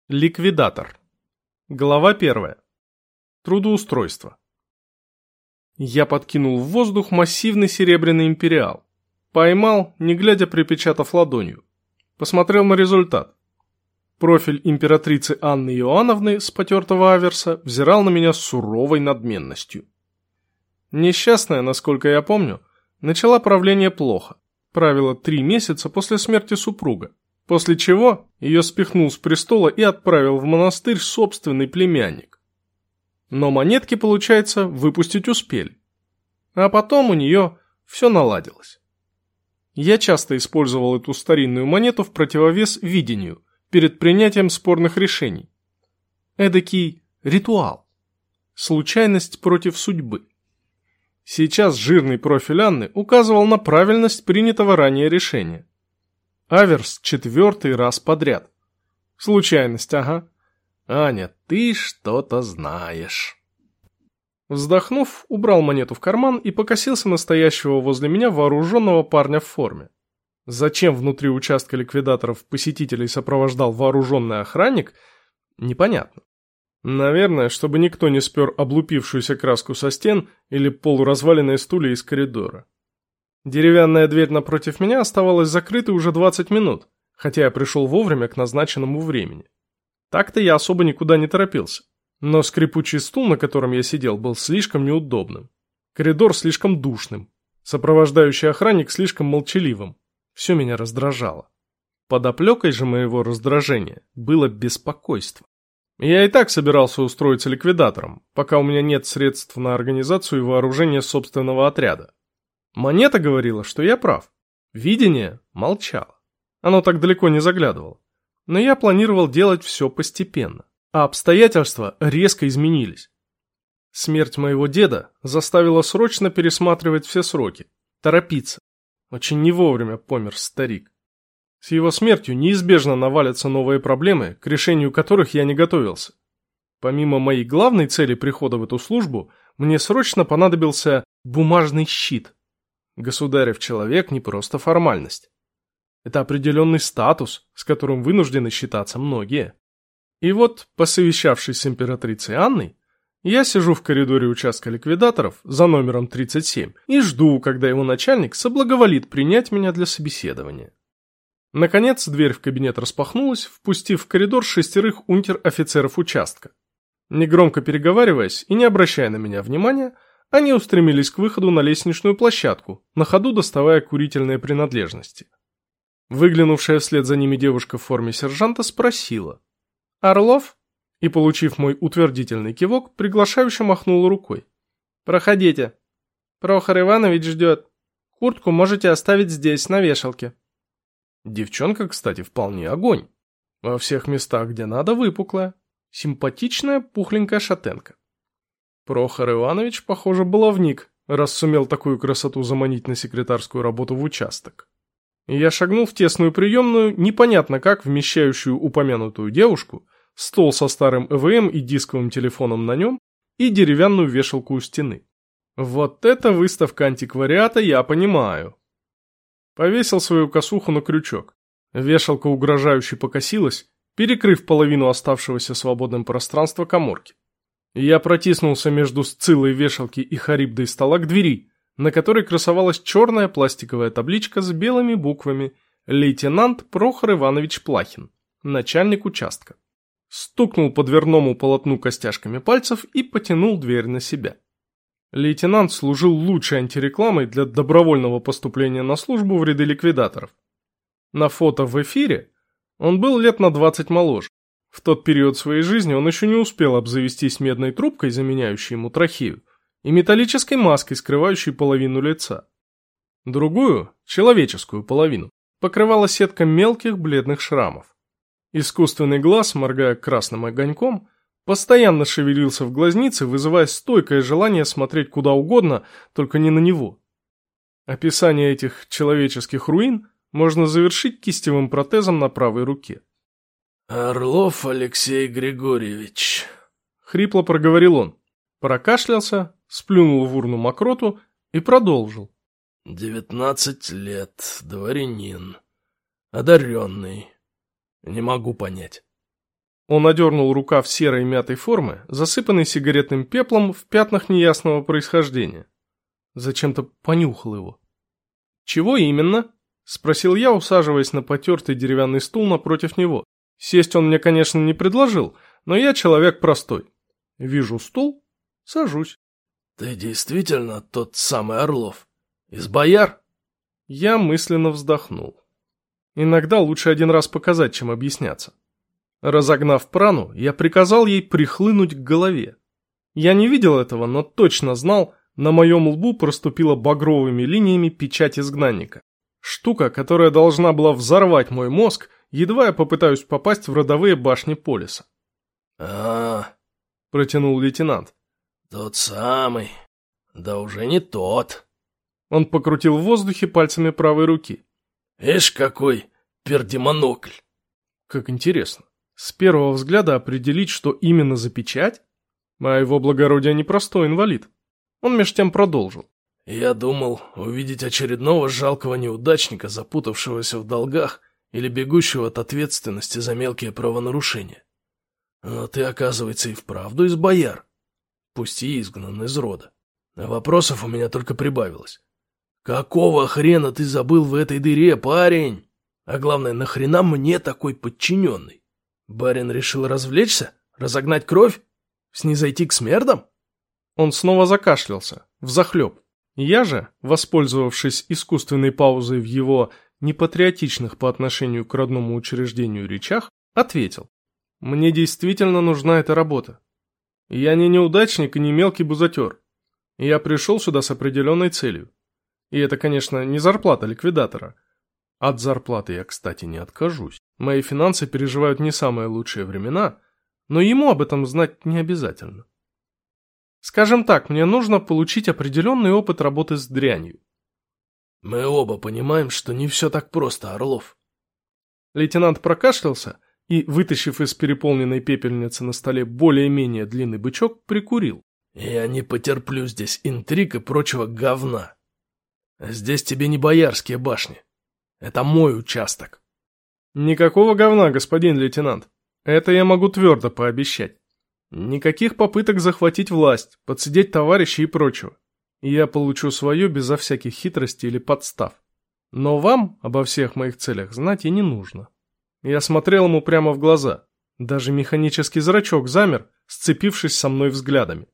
Ликвидатор. Глава 1. Трудоустройство. Я подкинул в воздух массивный серебряный империал. Поймал, не глядя, припечатав ладонью. Посмотрел на результат. Профиль императрицы Анны Иоанновны с потертого аверса взирал на меня с суровой надменностью. Несчастная, насколько я помню, начала правление плохо. Правила 3 месяца после смерти супруга. После чего ее спихнул с престола и отправил в монастырь собственный племянник. Но монетки, получается, выпустить успели. А потом у нее все наладилось. Я часто использовал эту старинную монету в противовес видению перед принятием спорных решений. Эдакий ритуал. Случайность против судьбы. Сейчас жирный профиль Анны указывал на правильность принятого ранее решения. Аверс 4-й раз подряд. Случайность, ага. Аня, ты что-то знаешь. Вздохнув, убрал монету в карман и покосился на стоящего возле меня вооруженного парня в форме. Зачем внутри участка ликвидаторов посетителей сопровождал вооруженный охранник, непонятно. Наверное, чтобы никто не спер облупившуюся краску со стен или полуразваленные стулья из коридора. Деревянная дверь напротив меня оставалась закрытой уже 20 минут, хотя я пришел вовремя к назначенному времени. Так-то я особо никуда не торопился, но скрипучий стул, на котором я сидел, был слишком неудобным. Коридор слишком душным, сопровождающий охранник слишком молчаливым. Все меня раздражало. Подоплекой же моего раздражения было беспокойство. Я и так собирался устроиться ликвидатором, пока у меня нет средств на организацию и вооружение собственного отряда. Монета говорила, что я прав. Видение молчало. Оно так далеко не заглядывало. Но я планировал делать все постепенно. А обстоятельства резко изменились. Смерть моего деда заставила срочно пересматривать все сроки. Торопиться. Очень не вовремя помер старик. С его смертью неизбежно навалятся новые проблемы, к решению которых я не готовился. Помимо моей главной цели прихода в эту службу, мне срочно понадобился бумажный щит. Государев человек не просто формальность. Это определенный статус, с которым вынуждены считаться многие. И вот, посовещавшись с императрицей Анной, я сижу в коридоре участка ликвидаторов за номером 37 и жду, когда его начальник соблаговолит принять меня для собеседования. Наконец, дверь в кабинет распахнулась, впустив в коридор 6 унтер-офицеров участка. Негромко переговариваясь и не обращая на меня внимания, они устремились к выходу на лестничную площадку, на ходу доставая курительные принадлежности. Выглянувшая вслед за ними девушка в форме сержанта спросила: «Орлов?» И, получив мой утвердительный кивок, приглашающе махнула рукой. «Проходите. Прохор Иванович ждет. Куртку можете оставить здесь, на вешалке». Девчонка, кстати, вполне огонь. Во всех местах, где надо, выпуклая. Симпатичная, пухленькая шатенка. Прохор Иванович, похоже, баловник, раз сумел такую красоту заманить на секретарскую работу в участок. Я шагнул в тесную приемную, непонятно как вмещающую упомянутую девушку, стол со старым ЭВМ и дисковым телефоном на нем и деревянную вешалку у стены. Вот это выставка антиквариата, я понимаю. Повесил свою косуху на крючок. Вешалка угрожающе покосилась, перекрыв половину оставшегося свободным пространства каморки. Я протиснулся между сциллой вешалки и харибдой стола к двери, на которой красовалась черная пластиковая табличка с белыми буквами «Лейтенант Прохор Иванович Плахин, начальник участка». Стукнул по дверному полотну костяшками пальцев и потянул дверь на себя. Лейтенант служил лучшей антирекламой для добровольного поступления на службу в ряды ликвидаторов. На фото в эфире он был лет на 20 моложе. В тот период своей жизни он еще не успел обзавестись медной трубкой, заменяющей ему трахею, и металлической маской, скрывающей половину лица. Другую, человеческую половину, покрывала сетка мелких бледных шрамов. Искусственный глаз, моргая красным огоньком, постоянно шевелился в глазнице, вызывая стойкое желание смотреть куда угодно, только не на него. Описание этих человеческих руин можно завершить кистевым протезом на правой руке. «Орлов Алексей Григорьевич», — хрипло проговорил он, прокашлялся, сплюнул в урну мокроту и продолжил. 19 лет, дворянин, одаренный. Не могу понять. Он одернул рукав серой мятой формы, засыпанной сигаретным пеплом в пятнах неясного происхождения. Зачем-то понюхал его. «Чего именно?» — спросил я, усаживаясь на потертый деревянный стул напротив него. Сесть он мне, конечно, не предложил, но я человек простой. Вижу стул — сажусь. «Ты действительно тот самый Орлов? Из бояр?» Я мысленно вздохнул. Иногда лучше один раз показать, чем объясняться. Разогнав прану, я приказал ей прихлынуть к голове. Я не видел этого, но точно знал, на моем лбу проступила багровыми линиями печать изгнанника. Штука, которая должна была взорвать мой мозг, едва я попытаюсь попасть в родовые башни Полиса. Протянул лейтенант. «Тот самый. Да уже не тот». Он покрутил в воздухе пальцами правой руки. «Ишь, какой пердемонокль!» Как интересно. С первого взгляда определить, что именно за печать? А его благородие непростой инвалид. Он меж тем продолжил. «Я думал увидеть очередного жалкого неудачника, запутавшегося в долгах или бегущего от ответственности за мелкие правонарушения. Но ты, оказывается, и вправду из бояр, пусть и изгнан из рода. А вопросов у меня только прибавилось. Какого хрена ты забыл в этой дыре, парень? А главное, нахрена мне такой подчиненный? Барин решил развлечься? Разогнать кровь? Снизойти к смердам?» Он снова закашлялся, взахлеб. Я же, воспользовавшись искусственной паузой в его непатриотичных по отношению к родному учреждению речах, ответил. «Мне действительно нужна эта работа. Я не неудачник и не мелкий бузатер. Я пришел сюда с определенной целью. И это, конечно, не зарплата ликвидатора. От зарплаты я, кстати, не откажусь. Мои финансы переживают не самые лучшие времена, но ему об этом знать не обязательно. Скажем так, мне нужно получить определенный опыт работы с дрянью». «Мы оба понимаем, что не все так просто, Орлов». Лейтенант прокашлялся и, вытащив из переполненной пепельницы на столе более-менее длинный бычок, прикурил. «Я не потерплю здесь интриг и прочего говна. Здесь тебе не боярские башни. Это мой участок». «Никакого говна, господин лейтенант. Это я могу твердо пообещать. Никаких попыток захватить власть, подсидеть товарищей и прочего. Я получу свое безо всяких хитростей или подстав. Но вам обо всех моих целях знать и не нужно». Я смотрел ему прямо в глаза. Даже механический зрачок замер, сцепившись со мной взглядами.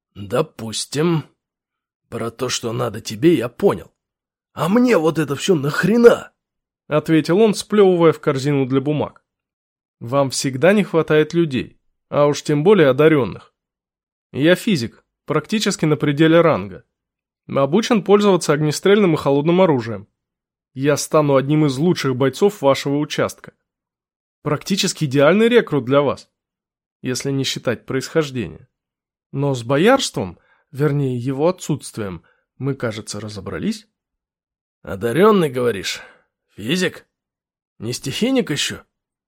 «Допустим. Про то, что надо тебе, я понял. А мне вот это все нахрена?» — ответил он, сплевывая в корзину для бумаг. «Вам всегда не хватает людей, а уж тем более одаренных. Я физик, практически на пределе ранга. Обучен пользоваться огнестрельным и холодным оружием. Я стану одним из лучших бойцов вашего участка. Практически идеальный рекрут для вас, если не считать происхождение. Но с боярством, вернее его отсутствием, мы, кажется, разобрались». «Одаренный, говоришь? Физик? Не стихийник еще?»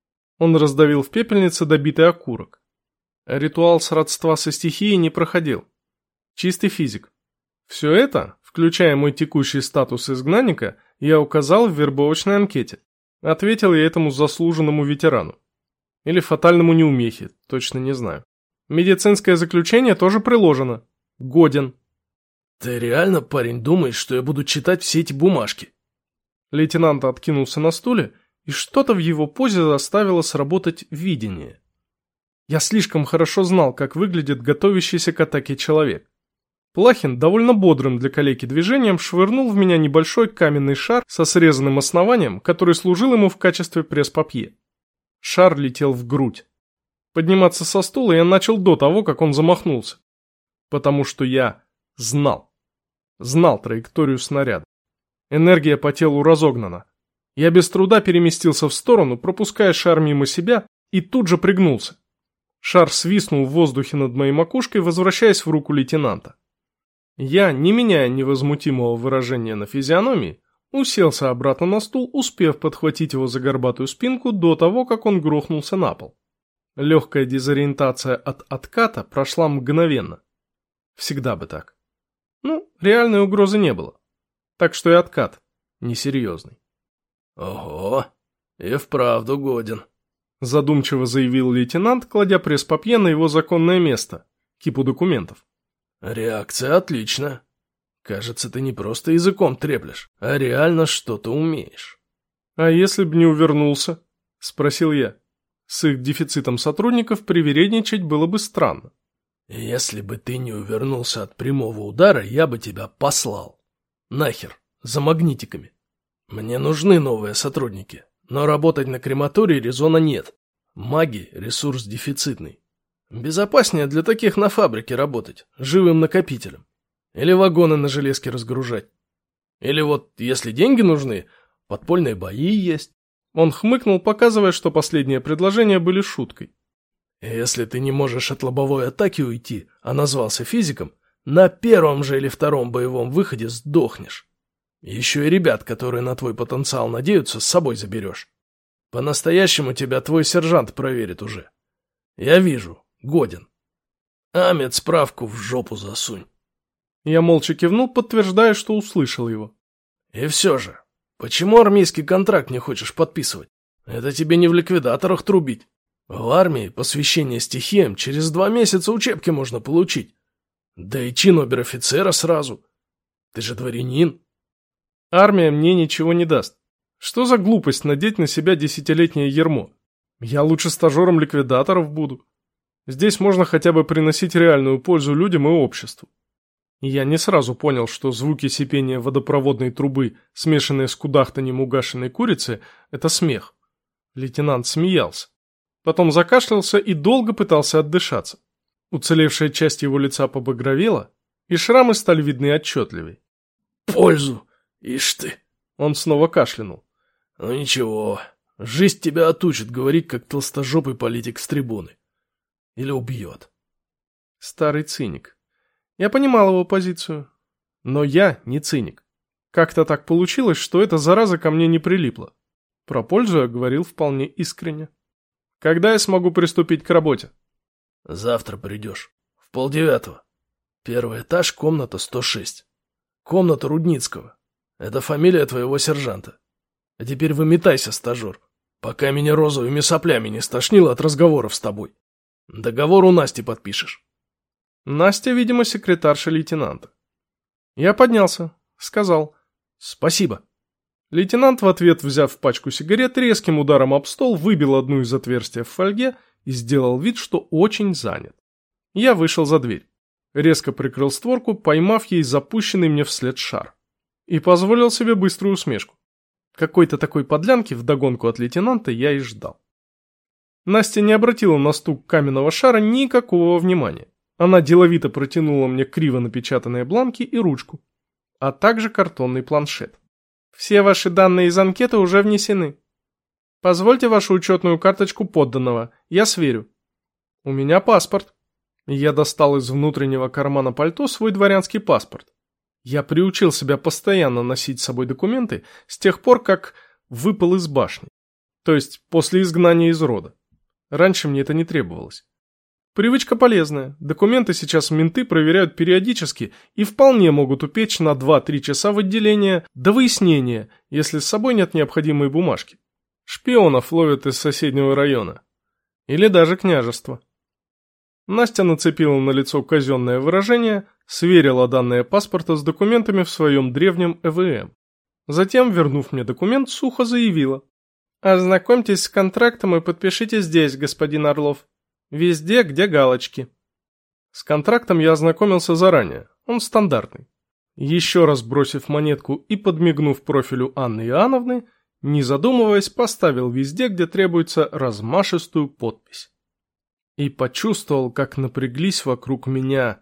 Он раздавил в пепельнице добитый окурок. Ритуал сродства со стихией не проходил. Чистый физик. Все это, включая мой текущий статус изгнанника, я указал в вербовочной анкете. Ответил я этому заслуженному ветерану. Или фатальному неумехе, точно не знаю. Медицинское заключение тоже приложено. Годен. «Ты реально, парень, думаешь, что я буду читать все эти бумажки?» Лейтенант откинулся на стуле, и что-то в его позе заставило сработать видение. Я слишком хорошо знал, как выглядит готовящийся к атаке человек. Плахин довольно бодрым для калеки движением швырнул в меня небольшой каменный шар со срезанным основанием, который служил ему в качестве пресс-папье. Шар летел в грудь. Подниматься со стула я начал до того, как он замахнулся. Потому что я знал. Знал траекторию снаряда. Энергия по телу разогнана. Я без труда переместился в сторону, пропуская шар мимо себя, и тут же пригнулся. Шар свистнул в воздухе над моей макушкой, возвращаясь в руку лейтенанта. Я, не меняя невозмутимого выражения на физиономии, уселся обратно на стул, успев подхватить его за горбатую спинку до того, как он грохнулся на пол. Легкая дезориентация от отката прошла мгновенно. Всегда бы так. Ну, реальной угрозы не было. Так что и откат несерьезный. «Ого, и вправду годен», — задумчиво заявил лейтенант, кладя пресс-папье на его законное место, кипу документов. Реакция отличная. Кажется, ты не просто языком треплешь, а реально что-то умеешь. А если б не увернулся? Спросил я. С их дефицитом сотрудников привередничать было бы странно. Если бы ты не увернулся от прямого удара, я бы тебя послал. Нахер, за магнитиками. Мне нужны новые сотрудники, но работать на крематории резона нет. Маги – ресурс дефицитный. Безопаснее для таких на фабрике работать, живым накопителем. Или вагоны на железке разгружать. Или вот, если деньги нужны, подпольные бои есть. Он хмыкнул, показывая, что последние предложения были шуткой. Если ты не можешь от лобовой атаки уйти, а назвался физиком, на первом же или втором боевом выходе сдохнешь. Еще и ребят, которые на твой потенциал надеются, с собой заберешь. По-настоящему тебя твой сержант проверит уже. Я вижу, годен. А медсправку в жопу засунь. Я молча кивнул, подтверждая, что услышал его. И все же, почему армейский контракт не хочешь подписывать? Это тебе не в ликвидаторах трубить. В армии посвящение стихиям через 2 месяца учебки можно получить. Да и чин обер-офицера сразу. Ты же дворянин. Армия мне ничего не даст. Что за глупость надеть на себя 10-летнее ярмо? Я лучше стажером ликвидаторов буду. Здесь можно хотя бы приносить реальную пользу людям и обществу. Я не сразу понял, что звуки сипения водопроводной трубы, смешанные с кудахтанием угашенной курицы, это смех. Лейтенант смеялся. Потом закашлялся и долго пытался отдышаться. Уцелевшая часть его лица побагровела, и шрамы стали видны отчетливей. Пользу! Ишь ты! Он снова кашлянул. Ну ничего, жизнь тебя отучит говорить, как толстожопый политик с трибуны. Или убьет. Старый циник. Я понимал его позицию. Но я не циник. Как-то так получилось, что эта зараза ко мне не прилипла. Про пользу я говорил вполне искренне. Когда я смогу приступить к работе? Завтра придешь. В 8:30. Первый этаж, комната 106. Комната Рудницкого. Это фамилия твоего сержанта. А теперь выметайся, стажер, пока меня розовыми соплями не стошнило от разговоров с тобой. Договор у Насти подпишешь. Настя, видимо, секретарша лейтенанта. Я поднялся, сказал «Спасибо». Лейтенант в ответ, взяв пачку сигарет, резким ударом об стол выбил одну из отверстий в фольге и сделал вид, что очень занят. Я вышел за дверь, резко прикрыл створку, поймав ей запущенный мне вслед шар. И позволил себе быструю усмешку. Какой-то такой подлянки вдогонку от лейтенанта я и ждал. Настя не обратила на стук каменного шара никакого внимания. Она деловито протянула мне криво напечатанные бланки и ручку, а также картонный планшет. Все ваши данные из анкеты уже внесены. Позвольте вашу учетную карточку подданного, я сверю. У меня паспорт. Я достал из внутреннего кармана пальто свой дворянский паспорт. Я приучил себя постоянно носить с собой документы с тех пор, как выпал из башни. То есть после изгнания из рода. Раньше мне это не требовалось. Привычка полезная. Документы сейчас менты проверяют периодически и вполне могут упечь на 2-3 часа в отделение до выяснения, если с собой нет необходимой бумажки. Шпионов ловят из соседнего района. Или даже княжества. Настя нацепила на лицо казенное выражение, сверила данные паспорта с документами в своем древнем ЭВМ. Затем, вернув мне документ, сухо заявила. «Ознакомьтесь с контрактом и подпишите здесь, господин Орлов. Везде, где галочки». С контрактом я ознакомился заранее, он стандартный. Еще раз бросив монетку и подмигнув профилю Анны Иоанновны, не задумываясь, поставил везде, где требуется, размашистую подпись. И почувствовал, как напряглись вокруг меня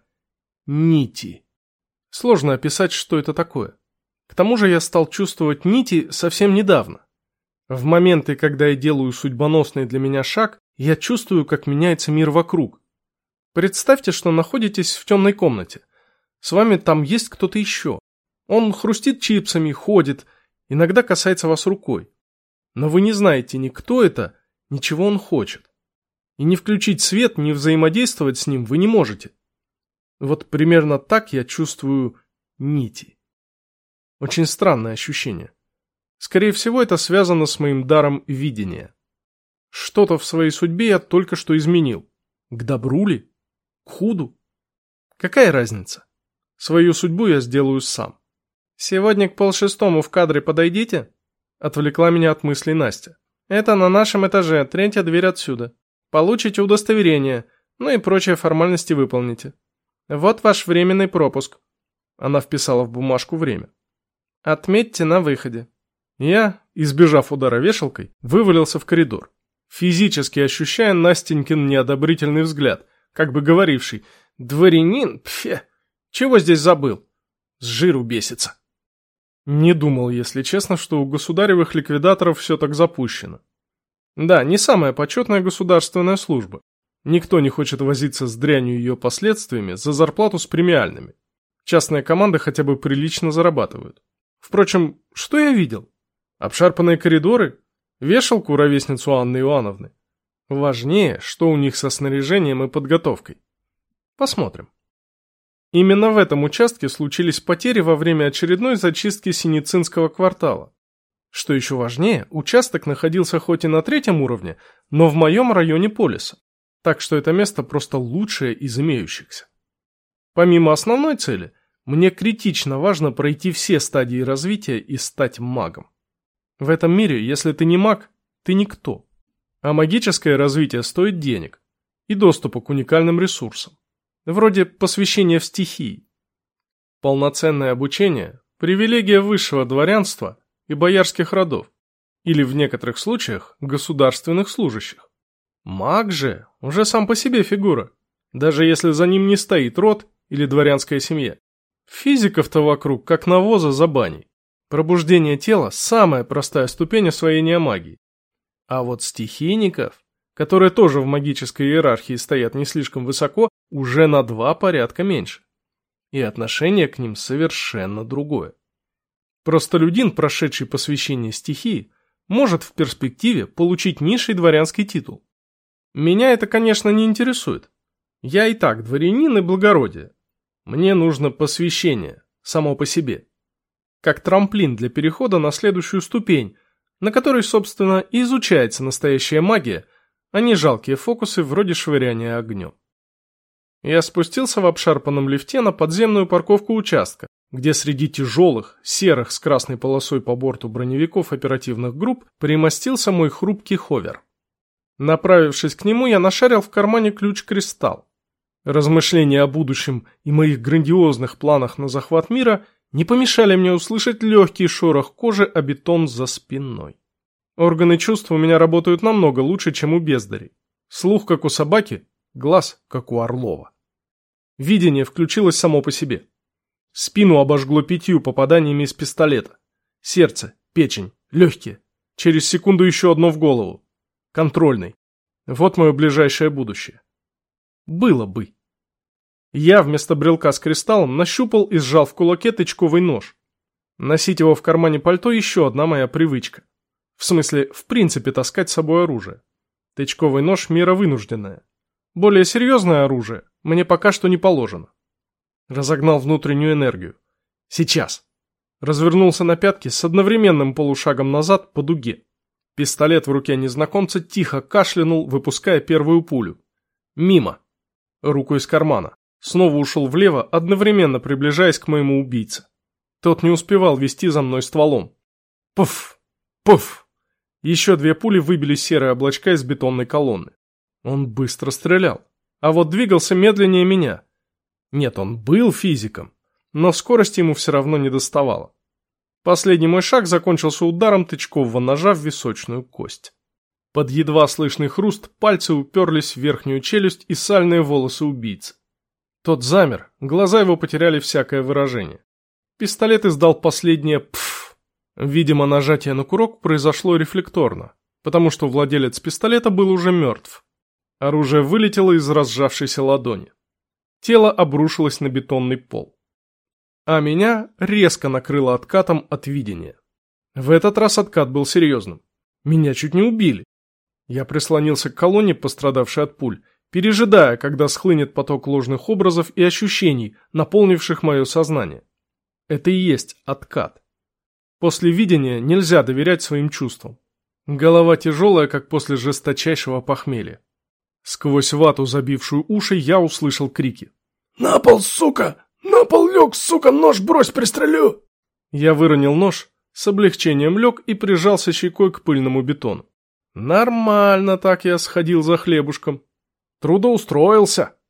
нити. Сложно описать, что это такое. К тому же я стал чувствовать нити совсем недавно. В моменты, когда я делаю судьбоносный для меня шаг, я чувствую, как меняется мир вокруг. Представьте, что находитесь в темной комнате. С вами там есть кто-то еще. Он хрустит чипсами, ходит, иногда касается вас рукой. Но вы не знаете ни кто это, ни чего он хочет. И не включить свет, не взаимодействовать с ним вы не можете. Вот примерно так я чувствую нити. Очень странное ощущение. Скорее всего, это связано с моим даром видения. Что-то в своей судьбе я только что изменил. К добру ли? К худу? Какая разница? Свою судьбу я сделаю сам. «Сегодня к 5:30 в кадре подойдите?» Отвлекла меня от мыслей Настя. «Это на нашем этаже, 3-я дверь отсюда. Получите удостоверение, ну и прочие формальности выполните. Вот ваш временный пропуск». Она вписала в бумажку время. «Отметьте на выходе». Я, избежав удара вешалкой, вывалился в коридор, физически ощущая Настенькин неодобрительный взгляд, как бы говоривший: «Дворянин? Пфе! Чего здесь забыл? С жиру бесится». Не думал, если честно, что у государевых ликвидаторов все так запущено. Да, не самая почетная государственная служба. Никто не хочет возиться с дрянью и ее последствиями за зарплату с премиальными. Частные команды хотя бы прилично зарабатывают. Впрочем, что я видел? Обшарпанные коридоры? Вешалку, ровесницу Анны Иоанновны? Важнее, что у них со снаряжением и подготовкой. Посмотрим. Именно в этом участке случились потери во время очередной зачистки Синицинского квартала. Что еще важнее, участок находился хоть и на 3-м уровне, но в моем районе полиса. Так что это место просто лучшее из имеющихся. Помимо основной цели, мне критично важно пройти все стадии развития и стать магом. В этом мире, если ты не маг, ты никто. А магическое развитие стоит денег и доступа к уникальным ресурсам. Вроде посвящения в стихии. Полноценное обучение – привилегия высшего дворянства и боярских родов, или в некоторых случаях государственных служащих. Маг же уже сам по себе фигура, даже если за ним не стоит род или дворянская семья. Физиков-то вокруг как навоза за баней. Пробуждение тела – самая простая ступень освоения магии. А вот стихийников, которые тоже в магической иерархии стоят не слишком высоко, уже на 2 порядка меньше. И отношение к ним совершенно другое. Простолюдин, прошедший посвящение стихии, может в перспективе получить низший дворянский титул. Меня это, конечно, не интересует. Я и так дворянин и благородие. Мне нужно посвящение, само по себе. Как трамплин для перехода на следующую ступень, на которой, собственно, и изучается настоящая магия, а не жалкие фокусы вроде швыряния огнем. Я спустился в обшарпанном лифте на подземную парковку участка, где среди тяжелых, серых с красной полосой по борту броневиков оперативных групп примостился мой хрупкий ховер. Направившись к нему, я нашарил в кармане ключ-кристалл. Размышления о будущем и моих грандиозных планах на захват мира не помешали мне услышать легкий шорох кожи о бетон за спиной. Органы чувств у меня работают намного лучше, чем у бездарей. Слух, как у собаки, глаз, как у Орлова. Видение включилось само по себе. Спину обожгло 5 попаданиями из пистолета. Сердце, печень, легкие. Через секунду еще одно в голову. Контрольный. Вот мое ближайшее будущее. Было бы. Я вместо брелка с кристаллом нащупал и сжал в кулаке тычковый нож. Носить его в кармане пальто еще одна моя привычка. В смысле, в принципе, таскать с собой оружие. Тычковый нож – мера вынужденная. Более серьезное оружие мне пока что не положено. Разогнал внутреннюю энергию. Сейчас. Развернулся на пятки с одновременным полушагом назад по дуге. Пистолет в руке незнакомца тихо кашлянул, выпуская первую пулю. Мимо. Руку из кармана. Снова ушел влево, одновременно приближаясь к моему убийце. Тот не успевал вести за мной стволом. Пуф! Пуф! Еще 2 пули выбили серые облачка из бетонной колонны. Он быстро стрелял, а вот двигался медленнее меня. Нет, он был физиком, но скорости ему все равно не доставало. Последний мой шаг закончился ударом тычкового ножа в височную кость. Под едва слышный хруст пальцы уперлись в верхнюю челюсть и сальные волосы убийцы. Тот замер, глаза его потеряли всякое выражение. Пистолет издал последнее «пф». Видимо, нажатие на курок произошло рефлекторно, потому что владелец пистолета был уже мертв. Оружие вылетело из разжавшейся ладони. Тело обрушилось на бетонный пол. А меня резко накрыло откатом от видения. В этот раз откат был серьезным. Меня чуть не убили. Я прислонился к колонне, пострадавшей от пуль, пережидая, когда схлынет поток ложных образов и ощущений, наполнивших мое сознание. Это и есть откат. После видения нельзя доверять своим чувствам. Голова тяжелая, как после жесточайшего похмелья. Сквозь вату, забившую уши, я услышал крики. «На пол, сука! На пол лег, сука! Нож брось, пристрелю!» Я выронил нож, с облегчением лег и прижался щекой к пыльному бетону. Нормально так я сходил за хлебушком. Трудоустроился.